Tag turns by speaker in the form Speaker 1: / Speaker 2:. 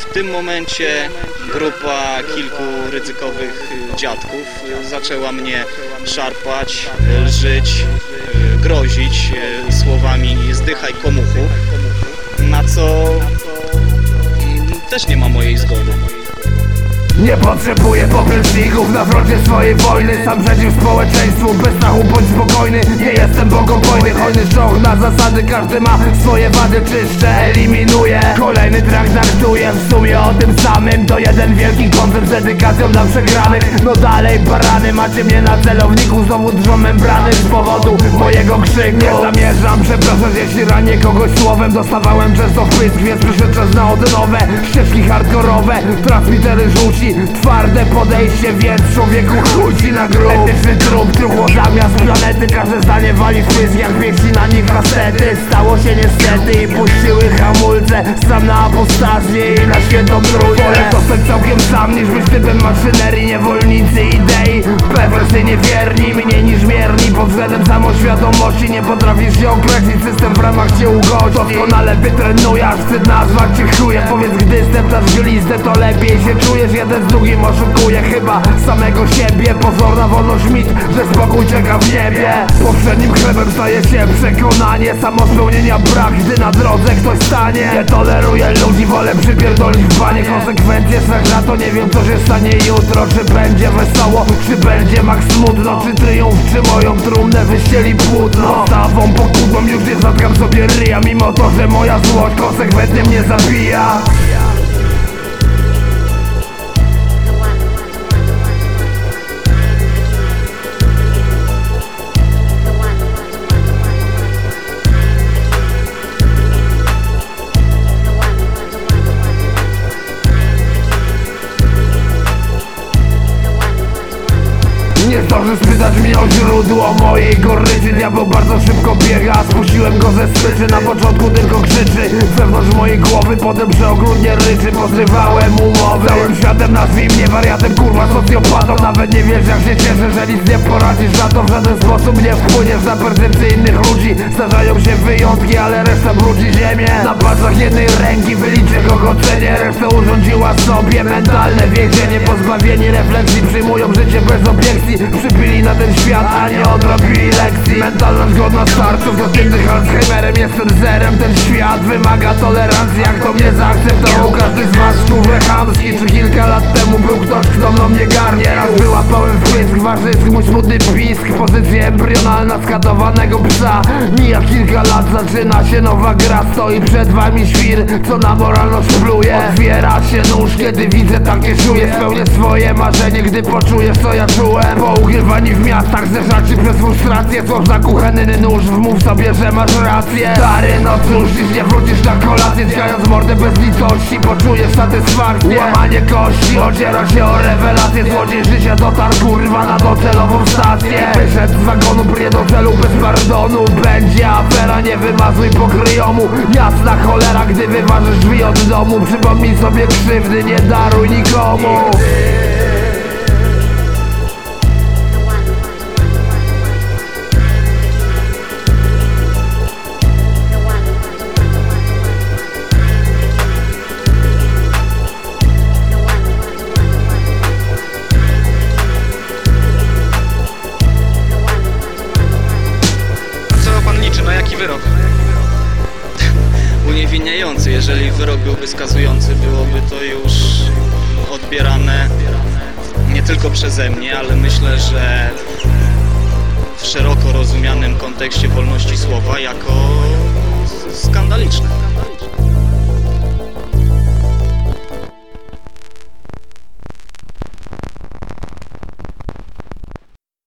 Speaker 1: W tym momencie grupa kilku ryzykowych dziadków zaczęła mnie szarpać, lżyć, grozić słowami "zdychaj komuchu", na co też nie ma mojej zgody.
Speaker 2: Nie potrzebuję popleczników na froncie swojej wojny. Sam przeciw społeczeństwu, bez strachu bądź spokojny. Nie jestem bogobojny, hojny szok na zasady. Każdy ma swoje wady, czyszczę, eliminuję. Kolejny track żartuję, w sumie o tym samym. To jeden wielki koncert z dedykacją dla przegranych. No dalej barany, macie mnie na celowniku. Znowu drżą membrany z powodu mojego krzyku. Nie zamierzam przepraszać, jeśli ranię kogoś słowem. Dostawałem często wpysk, więc przyszedł czas na odnowę. Ścieżki hardkorowe, transmitery żółci. Twarde podejście, więc człowieku chuci na grób. Etyczny truchło zamiast planety. Każde zdanie wali w pysk, jak pięści na nich kasety. Stało się niestety i puściły hamulce. Sam na apostazję i na świętą trójkę. Wolę zostać całkiem sam, niż być typem maszynerii. Niewolnicy idei, perwersyjnie wierni, mniej niż mierni. Pod względem samoświadomości nie potrafisz się określić, system w ramach cię ugości. Doskonale wytrenuję, aż wstyd nazwać cię chujem. Powiedz, gdy steptasz glizdę, to lepiej się czujesz. Jeden z drugim oszukuje chyba samego siebie. Pozorna wolność mit, że spokój czeka w niebie. Poprzednim chlebem staje się przekonanie. Samospełnienia brak, gdy na drodze ktoś stanie. Nie toleruję ludzi, wolę przypierdolić w banie. Konsekwencje swych na to nie wiem, co się stanie jutro. Czy będzie wesoło, czy będzie mak smutno. Czy triumf, czy moją trumnę wyścieli płótno. Stawą pokutą już nie zatkam sobie ryja. Mimo to, że moja złość konsekwentnie mnie zabija. Nie zdąży spytać mnie o źródło mojej goryczy. Diabeł bardzo szybko biega, spuściłem go ze smyczy. Na początku tylko krzyczy wewnątrz mojej głowy, potem przeokrutnie ryczy. Pozrywałem umowy, całym światem nazwij mnie wariatem, kurwa socjopatą. Nawet nie wiesz, jak się cieszę, że nic nie poradzisz na to. W żaden sposób nie wpłyniesz na percepcję innych ludzi. Zdarzają się wyjątki, ale reszta brudzi ziemię. Na palcach jednej ręki wyliczę kogo cenię. Resztę urządziła sobie mentalne więzienie. Pozbawieni refleksji przyjmują życie bez obiekcji. Przypili na ten świat, a nie odrobili lekcji. Mentalność godna starców, dotkniętych Alzheimerem. Jestem zerem, ten świat wymaga tolerancji. Jak to mnie zaakceptował każdy z was kurwę chamski. Czy kilka lat temu był ktoś, kto mną nie garnie. Raz wyłapałem wpysk, warzysk, mój smutny pisk. Pozycja embrionalna skatowanego psa. Mija kilka lat, zaczyna się nowa gra. Stoi przed wami świr, co na moralność pluje. Otwiera się nóż, kiedy widzę takie czuje. Spełnię swoje marzenie, gdy poczujesz, co ja czułem. Pougrywani w miastach, zderzacie przez frustrację. Słów za kuchenny nóż, wmów sobie, że masz rację. Stary, no cóż, dziś nie wrócisz na kolację. Zjając mordę bez litości, poczujesz satysfakcję. Łamanie kości, ociera się o rewelację. Złodziej życia dotarł kurwa na docelową stację. Wyszedł z wagonu, prije do celu bez pardonu. Będzie afera, nie wymazuj pokryjomu. Jasna cholera, gdy wyważysz drzwi od domu. Przypomnij sobie krzywdy, nie daruj nikomu.
Speaker 1: Na jaki wyrok? Uniewinniający. Jeżeli wyrok byłby skazujący, byłoby to już odbierane nie tylko przeze mnie, ale myślę, że w szeroko rozumianym kontekście wolności słowa jako skandaliczne.